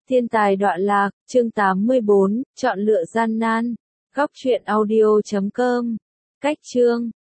Thiên tài đọa lạc, chương 84, chọn lựa gian nan. Góc truyện audio.com. Cách chương